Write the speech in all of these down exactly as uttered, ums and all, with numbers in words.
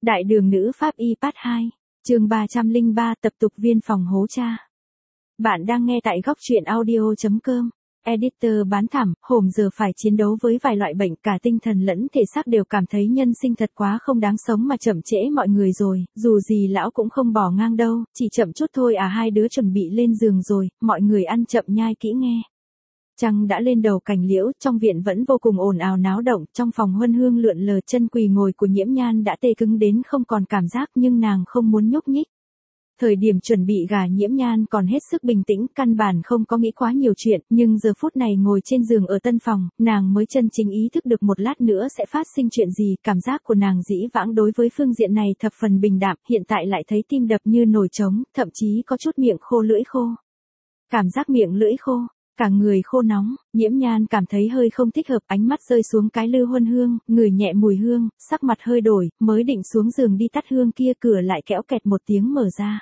Đại đường nữ pháp y part hai, chương ba trăm lẻ ba tập tục viên phòng hố cha. Bạn đang nghe tại góc truyện audio chấm com. Editor bán thảm, hổm giờ phải chiến đấu với vài loại bệnh cả tinh thần lẫn thể xác đều cảm thấy nhân sinh thật quá không đáng sống mà chậm trễ mọi người rồi, dù gì lão cũng không bỏ ngang đâu, chỉ chậm chút thôi à. Hai đứa chuẩn bị lên giường rồi, mọi người ăn chậm nhai kỹ nghe. Trăng đã lên đầu cành liễu, trong viện vẫn vô cùng ồn ào náo động, trong phòng huân hương lượn lờ chân quỳ ngồi của Nhiễm Nhan đã tê cứng đến không còn cảm giác nhưng nàng không muốn nhúc nhích. Thời điểm chuẩn bị gả Nhiễm Nhan còn hết sức bình tĩnh, căn bản không có nghĩ quá nhiều chuyện, nhưng giờ phút này ngồi trên giường ở tân phòng, nàng mới chân chính ý thức được một lát nữa sẽ phát sinh chuyện gì. Cảm giác của nàng dĩ vãng đối với phương diện này thập phần bình đạm, hiện tại lại thấy tim đập như nồi trống, thậm chí có chút miệng khô lưỡi khô. Cảm giác miệng lưỡi khô, cả người khô nóng, Nhiễm Nhan cảm thấy hơi không thích hợp, ánh mắt rơi xuống cái lư huân hương, ngửi nhẹ mùi hương, sắc mặt hơi đổi, mới định xuống giường đi tắt hương kia, cửa lại kéo kẹt một tiếng mở ra.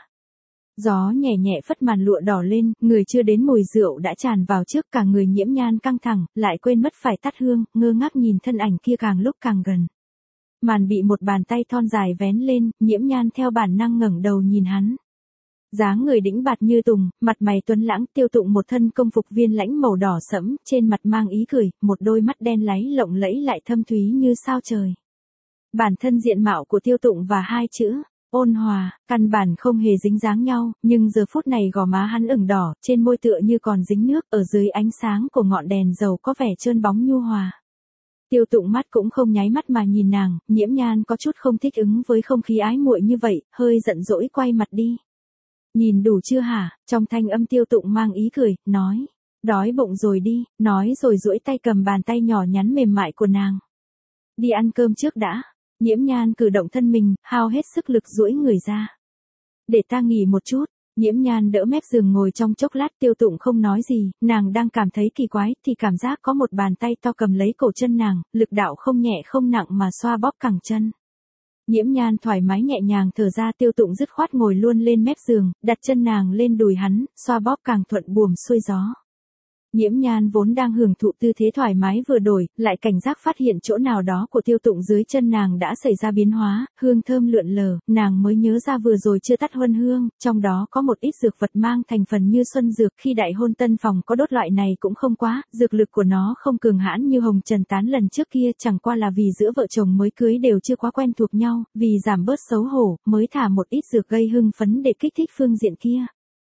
Gió nhẹ nhẹ phất màn lụa đỏ lên, người chưa đến mùi rượu đã tràn vào trước, cả người Nhiễm Nhan căng thẳng, lại quên mất phải tắt hương, ngơ ngác nhìn thân ảnh kia càng lúc càng gần. Màn bị một bàn tay thon dài vén lên, Nhiễm Nhan theo bản năng ngẩng đầu nhìn hắn. Dáng người đĩnh bạt như tùng, mặt mày tuấn lãng, Tiêu Tụng một thân công phục viên lãnh màu đỏ sẫm, trên mặt mang ý cười, một đôi mắt đen láy lộng lẫy lại thâm thúy như sao trời. Bản thân diện mạo của Tiêu Tụng và hai chữ ôn hòa, căn bản không hề dính dáng nhau, nhưng giờ phút này gò má hắn ửng đỏ, trên môi tựa như còn dính nước, ở dưới ánh sáng của ngọn đèn dầu có vẻ trơn bóng nhu hòa. Tiêu Tụng mắt cũng không nháy mắt mà nhìn nàng, Nhiễm Nhan có chút không thích ứng với không khí ái muội như vậy, hơi giận dỗi quay mặt đi. Nhìn đủ chưa hả? Trong thanh âm Tiêu Tụng mang ý cười, nói. Đói bụng rồi đi, nói rồi duỗi tay cầm bàn tay nhỏ nhắn mềm mại của nàng. Đi ăn cơm trước đã. Nhiễm Nhan cử động thân mình, hao hết sức lực duỗi người ra. Để ta nghỉ một chút. Nhiễm Nhan đỡ mép giường ngồi trong chốc lát. Tiêu Tụng không nói gì, nàng đang cảm thấy kỳ quái, thì cảm giác có một bàn tay to cầm lấy cổ chân nàng, lực đạo không nhẹ không nặng mà xoa bóp cẳng chân. Nhiễm Nhan thoải mái nhẹ nhàng thở ra. Tiêu Tụng dứt khoát ngồi luôn lên mép giường, đặt chân nàng lên đùi hắn, xoa bóp càng thuận buồm xuôi gió. Nhiễm Nhan vốn đang hưởng thụ tư thế thoải mái vừa đổi, lại cảnh giác phát hiện chỗ nào đó của Tiêu Tụng dưới chân nàng đã xảy ra biến hóa, hương thơm lượn lờ, nàng mới nhớ ra vừa rồi chưa tắt huân hương, trong đó có một ít dược vật mang thành phần như xuân dược, khi đại hôn tân phòng có đốt loại này cũng không quá, dược lực của nó không cường hãn như hồng trần tán lần trước kia, chẳng qua là vì giữa vợ chồng mới cưới đều chưa quá quen thuộc nhau, vì giảm bớt xấu hổ, mới thả một ít dược gây hưng phấn để kích thích phương diện kia.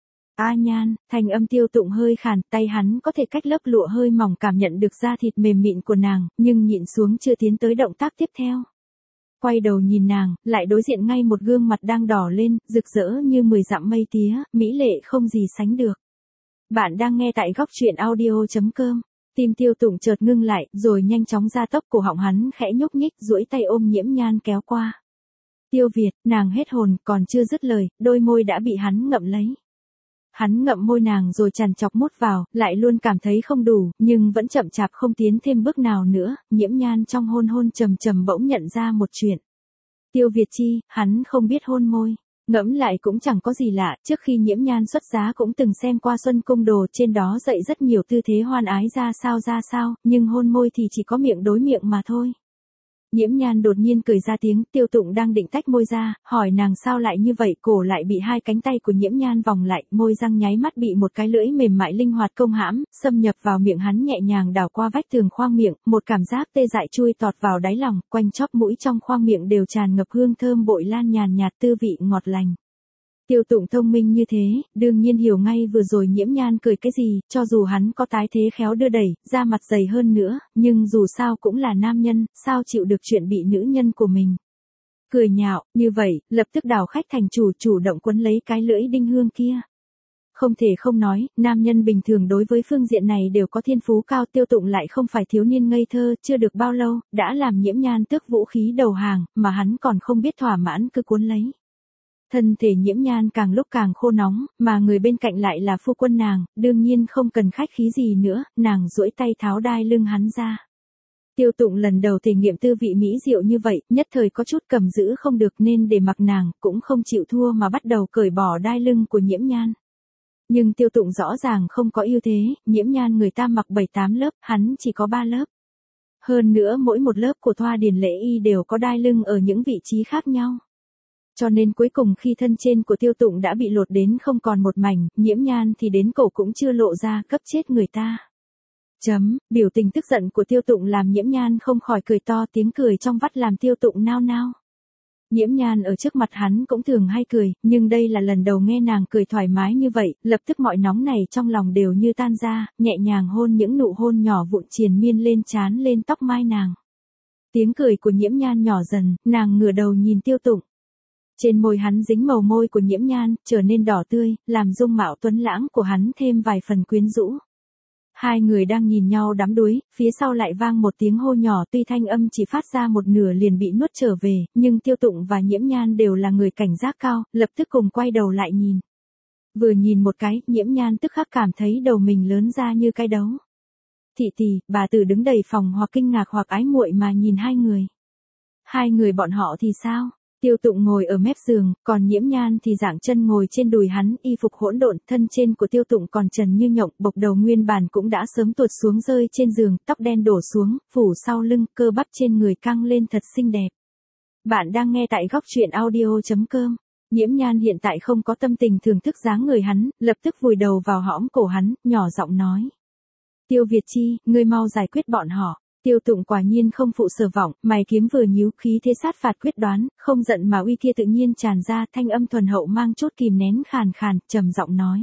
A Nhan, thành âm Tiêu Tụng hơi khàn, tay hắn có thể cách lớp lụa hơi mỏng cảm nhận được da thịt mềm mịn của nàng, nhưng nhịn xuống chưa tiến tới động tác tiếp theo. Quay đầu nhìn nàng, lại đối diện ngay một gương mặt đang đỏ lên, rực rỡ như mười dặm mây tía, mỹ lệ không gì sánh được. Bạn đang nghe tại góc truyện audio chấm com. Tim Tiêu Tụng chợt ngưng lại, rồi nhanh chóng ra tốc, cổ họng hắn khẽ nhúc nhích, duỗi tay ôm Nhiễm Nhan kéo qua. Tiêu Việt, nàng hết hồn, còn chưa dứt lời, đôi môi đã bị hắn ngậm lấy. Hắn ngậm môi nàng rồi chằn chọc mút vào, lại luôn cảm thấy không đủ, nhưng vẫn chậm chạp không tiến thêm bước nào nữa. Nhiễm Nhan trong hôn hôn trầm trầm bỗng nhận ra một chuyện. Tiêu Việt chi, hắn không biết hôn môi. Ngẫm lại cũng chẳng có gì lạ, trước khi Nhiễm Nhan xuất giá cũng từng xem qua Xuân Cung Đồ, trên đó dạy rất nhiều tư thế hoan ái ra sao ra sao, nhưng hôn môi thì chỉ có miệng đối miệng mà thôi. Nhiễm Nhan đột nhiên cười ra tiếng, Tiêu Tụng đang định tách môi ra, hỏi nàng sao lại như vậy, cổ lại bị hai cánh tay của Nhiễm Nhan vòng lại, môi răng nháy mắt bị một cái lưỡi mềm mại linh hoạt công hãm, xâm nhập vào miệng hắn, nhẹ nhàng đảo qua vách tường khoang miệng, một cảm giác tê dại chui tọt vào đáy lòng, quanh chóp mũi trong khoang miệng đều tràn ngập hương thơm bội lan nhàn nhạt, tư vị ngọt lành. Tiêu Tụng thông minh như thế, đương nhiên hiểu ngay vừa rồi Nhiễm Nhan cười cái gì, cho dù hắn có tái thế khéo đưa đẩy, da mặt dày hơn nữa, nhưng dù sao cũng là nam nhân, sao chịu được chuyện bị nữ nhân của mình cười nhạo, như vậy, lập tức đảo khách thành chủ, chủ động quấn lấy cái lưỡi đinh hương kia. Không thể không nói, nam nhân bình thường đối với phương diện này đều có thiên phú cao, Tiêu Tụng lại không phải thiếu niên ngây thơ, chưa được bao lâu, đã làm Nhiễm Nhan tước vũ khí đầu hàng, mà hắn còn không biết thỏa mãn cứ cuốn lấy. Thân thể Nhiễm Nhan càng lúc càng khô nóng, mà người bên cạnh lại là phu quân nàng, đương nhiên không cần khách khí gì nữa, nàng duỗi tay tháo đai lưng hắn ra. Tiêu Tụng lần đầu thể nghiệm tư vị mỹ diệu như vậy, nhất thời có chút cầm giữ không được nên để mặc nàng, cũng không chịu thua mà bắt đầu cởi bỏ đai lưng của Nhiễm Nhan. Nhưng Tiêu Tụng rõ ràng không có ưu thế, Nhiễm Nhan người ta mặc bảy tám lớp, hắn chỉ có ba lớp. Hơn nữa mỗi một lớp của thoa điền lễ y đều có đai lưng ở những vị trí khác nhau. Cho nên cuối cùng khi thân trên của Tiêu Tụng đã bị lột đến không còn một mảnh, Nhiễm Nhan thì đến cổ cũng chưa lộ ra, cấp chết người ta. Chấm, biểu tình tức giận của Tiêu Tụng làm Nhiễm Nhan không khỏi cười to, tiếng cười trong vắt làm Tiêu Tụng nao nao. Nhiễm Nhan ở trước mặt hắn cũng thường hay cười, nhưng đây là lần đầu nghe nàng cười thoải mái như vậy, lập tức mọi nóng này trong lòng đều như tan ra, nhẹ nhàng hôn những nụ hôn nhỏ vụn triền miên lên trán lên tóc mai nàng. Tiếng cười của Nhiễm Nhan nhỏ dần, nàng ngửa đầu nhìn Tiêu Tụng. Trên môi hắn dính màu môi của Nhiễm Nhan, trở nên đỏ tươi, làm dung mạo tuấn lãng của hắn thêm vài phần quyến rũ. Hai người đang nhìn nhau đắm đuối, phía sau lại vang một tiếng hô nhỏ, tuy thanh âm chỉ phát ra một nửa liền bị nuốt trở về, nhưng Tiêu Tụng và Nhiễm Nhan đều là người cảnh giác cao, lập tức cùng quay đầu lại nhìn. Vừa nhìn một cái, Nhiễm Nhan tức khắc cảm thấy đầu mình lớn ra như cái đấu. Thị tỷ, bà tử đứng đầy phòng hoặc kinh ngạc hoặc ái muội mà nhìn hai người. Hai người bọn họ thì sao? Tiêu Tụng ngồi ở mép giường, còn Nhiễm Nhan thì dạng chân ngồi trên đùi hắn, y phục hỗn độn, thân trên của Tiêu Tụng còn trần như nhộng, bộc đầu nguyên bản cũng đã sớm tuột xuống rơi trên giường, tóc đen đổ xuống, phủ sau lưng, cơ bắp trên người căng lên thật xinh đẹp. Bạn đang nghe tại góc truyện audio chấm com. Nhiễm Nhan hiện tại không có tâm tình thưởng thức dáng người hắn, lập tức vùi đầu vào hõm cổ hắn, nhỏ giọng nói. Tiêu Việt Chi, ngươi mau giải quyết bọn họ. Tiêu Tụng quả nhiên không phụ sở vọng, mày kiếm vừa nhíu, khí thế sát phạt quyết đoán, không giận mà uy kia tự nhiên tràn ra, thanh âm thuần hậu mang chút kìm nén khàn khàn, trầm giọng nói.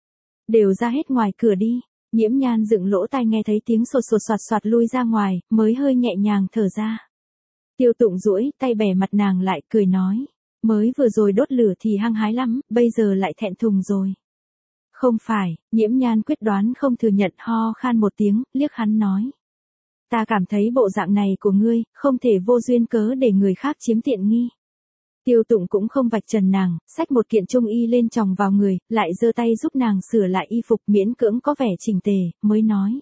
Đều ra hết ngoài cửa đi. Nhiễm Nhan dựng lỗ tai nghe thấy tiếng sột sột soạt soạt lui ra ngoài, mới hơi nhẹ nhàng thở ra. Tiêu Tụng duỗi tay bẻ mặt nàng lại, cười nói. Mới vừa rồi đốt lửa thì hăng hái lắm, bây giờ lại thẹn thùng rồi. Không phải, Nhiễm Nhan quyết đoán không thừa nhận, ho khan một tiếng, liếc hắn nói. Ta cảm thấy bộ dạng này của ngươi, không thể vô duyên cớ để người khác chiếm tiện nghi. Tiêu Tụng cũng không vạch trần nàng, xách một kiện trung y lên chồng vào người, lại giơ tay giúp nàng sửa lại y phục miễn cưỡng có vẻ chỉnh tề, mới nói.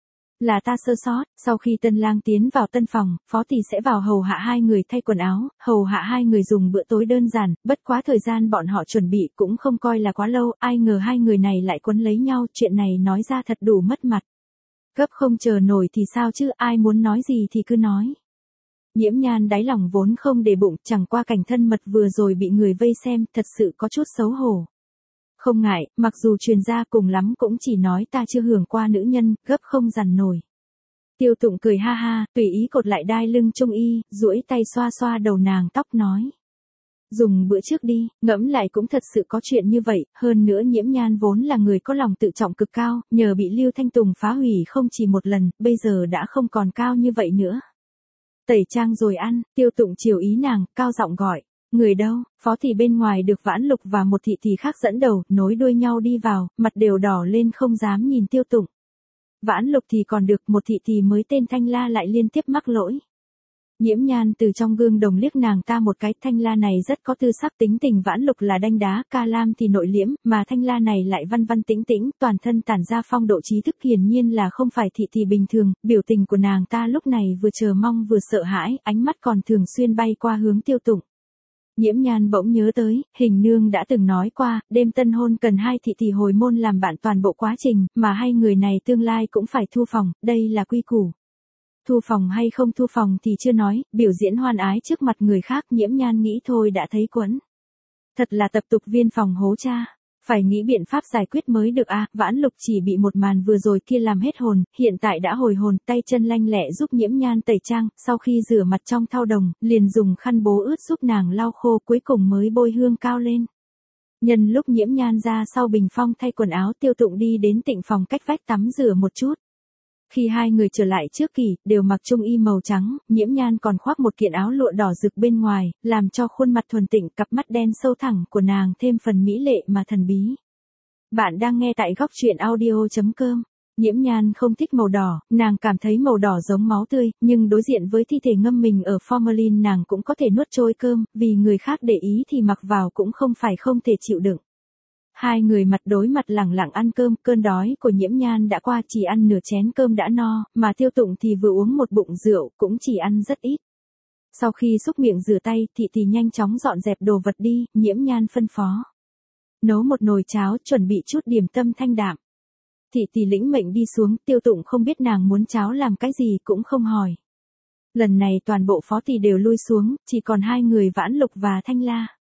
Là ta sơ sót, sau khi tân lang tiến vào tân phòng, phó tỷ sẽ vào hầu hạ hai người thay quần áo, hầu hạ hai người dùng bữa tối đơn giản, bất quá thời gian bọn họ chuẩn bị cũng không coi là quá lâu, ai ngờ hai người này lại quấn lấy nhau, chuyện này nói ra thật đủ mất mặt. Gấp không chờ nổi thì sao chứ, ai muốn nói gì thì cứ nói. Nhiễm Nhan đáy lòng vốn không để bụng, chẳng qua cảnh thân mật vừa rồi bị người vây xem, thật sự có chút xấu hổ. Không ngại, mặc dù truyền ra cùng lắm cũng chỉ nói ta chưa hưởng qua nữ nhân, gấp không dằn nổi. Tiêu Tụng cười ha ha, tùy ý cột lại đai lưng trung y, duỗi tay xoa xoa đầu nàng tóc nói. Dùng bữa trước đi, ngẫm lại cũng thật sự có chuyện như vậy, hơn nữa Nhiễm Nhan vốn là người có lòng tự trọng cực cao, nhờ bị Lưu Thanh Tùng phá hủy không chỉ một lần, bây giờ đã không còn cao như vậy nữa. Tẩy trang rồi ăn, Tiêu Tụng chiều ý nàng, cao giọng gọi, người đâu, phó thị bên ngoài được Vãn Lục và một thị thị khác dẫn đầu, nối đuôi nhau đi vào, mặt đều đỏ lên không dám nhìn Tiêu Tụng. Vãn Lục thì còn được, một thị thị mới tên Thanh La lại liên tiếp mắc lỗi. Nhiễm Nhan từ trong gương đồng liếc nàng ta một cái, Thanh La này rất có tư sắc, tính tình Vãn Lục là đanh đá, Ca Lam thì nội liễm, mà Thanh La này lại văn văn tĩnh tĩnh, toàn thân tản ra phong độ trí thức, hiển nhiên là không phải thị thị bình thường, biểu tình của nàng ta lúc này vừa chờ mong vừa sợ hãi, ánh mắt còn thường xuyên bay qua hướng Tiêu Tụng. Nhiễm Nhan bỗng nhớ tới, Hình nương đã từng nói qua, đêm tân hôn cần hai thị thị hồi môn làm bạn toàn bộ quá trình, mà hai người này tương lai cũng phải thu phòng, đây là quy củ. Thu phòng hay không thu phòng thì chưa nói, biểu diễn hoan ái trước mặt người khác, Nhiễm Nhan nghĩ thôi đã thấy quẫn. Thật là tập tục viên phòng hố cha, phải nghĩ biện pháp giải quyết mới được à, Vãn Lục chỉ bị một màn vừa rồi kia làm hết hồn, hiện tại đã hồi hồn, tay chân lanh lẹ giúp Nhiễm Nhan tẩy trang, sau khi rửa mặt trong thau đồng, liền dùng khăn bố ướt giúp nàng lau khô, cuối cùng mới bôi hương cao lên. Nhân lúc Nhiễm Nhan ra sau bình phong thay quần áo, Tiêu Tụng đi đến tịnh phòng cách vách tắm rửa một chút. Khi hai người trở lại trước kỳ, đều mặc trung y màu trắng, Nhiễm Nhan còn khoác một kiện áo lụa đỏ rực bên ngoài, làm cho khuôn mặt thuần tịnh, cặp mắt đen sâu thẳng của nàng thêm phần mỹ lệ mà thần bí. Bạn đang nghe tại góc truyện audio chấm com. Nhiễm Nhan không thích màu đỏ, nàng cảm thấy màu đỏ giống máu tươi, nhưng đối diện với thi thể ngâm mình ở formalin nàng cũng có thể nuốt trôi cơm, vì người khác để ý thì mặc vào cũng không phải không thể chịu đựng. Hai người mặt đối mặt lẳng lặng ăn cơm, cơn đói của Nhiễm Nhan đã qua, chỉ ăn nửa chén cơm đã no, mà Tiêu Tụng thì vừa uống một bụng rượu, cũng chỉ ăn rất ít. Sau khi xúc miệng rửa tay, thị thì nhanh chóng dọn dẹp đồ vật đi, Nhiễm Nhan phân phó. Nấu một nồi cháo, chuẩn bị chút điểm tâm thanh đạm. Thị thì lĩnh mệnh đi xuống, Tiêu Tụng không biết nàng muốn cháo làm cái gì cũng không hỏi. Lần này toàn bộ phó thị đều lui xuống, chỉ còn hai người Vãn Lục và Thanh La.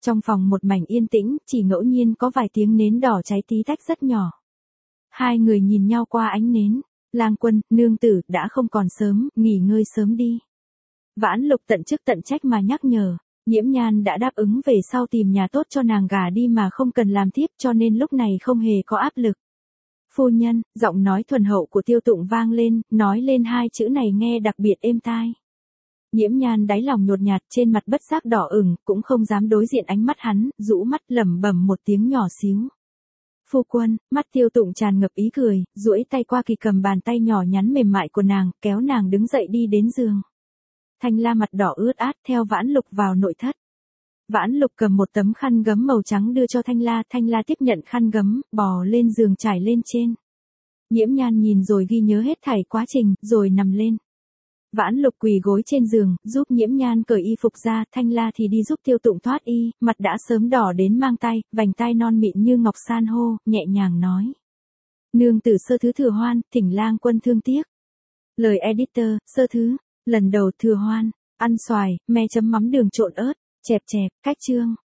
Trong phòng một mảnh yên tĩnh, chỉ ngẫu nhiên có vài tiếng nến đỏ cháy tí tách rất nhỏ. Hai người nhìn nhau qua ánh nến. Lang Quân, nương tử, đã không còn sớm, nghỉ ngơi sớm đi. Vãn Lục tận chức tận trách mà nhắc nhở. Nhiễm Nhan đã đáp ứng về sau tìm nhà tốt cho nàng gả đi mà không cần làm thiếp, cho nên lúc này không hề có áp lực. Phu nhân, giọng nói thuần hậu của Tiêu Tụng vang lên, nói lên hai chữ này nghe đặc biệt êm tai. Nhiễm Nhan đáy lòng nhột nhạt, trên mặt bất giác đỏ ửng, cũng không dám đối diện ánh mắt hắn, rũ mắt lẩm bẩm một tiếng nhỏ xíu. Phu quân, mắt Tiêu Tụng tràn ngập ý cười, duỗi tay qua kỳ cầm bàn tay nhỏ nhắn mềm mại của nàng, kéo nàng đứng dậy đi đến giường. Thanh La mặt đỏ ướt át theo Vãn Lục vào nội thất. Vãn Lục cầm một tấm khăn gấm màu trắng đưa cho Thanh La, Thanh La tiếp nhận khăn gấm, bò lên giường trải lên trên. Nhiễm Nhan nhìn rồi ghi nhớ hết thảy quá trình, rồi nằm lên. Vãn Lục quỳ gối trên giường, giúp Nhiễm Nhan cởi y phục ra, Thanh La thì đi giúp Tiêu Tụng thoát y, mặt đã sớm đỏ đến mang tay, vành tai non mịn như ngọc san hô, nhẹ nhàng nói. Nương tử Sơ Thứ Thừa Hoan, thỉnh Lang Quân thương tiếc. Lời editor, Sơ Thứ, lần đầu Thừa Hoan, ăn xoài, me chấm mắm đường trộn ớt, chẹp chẹp, cách chương.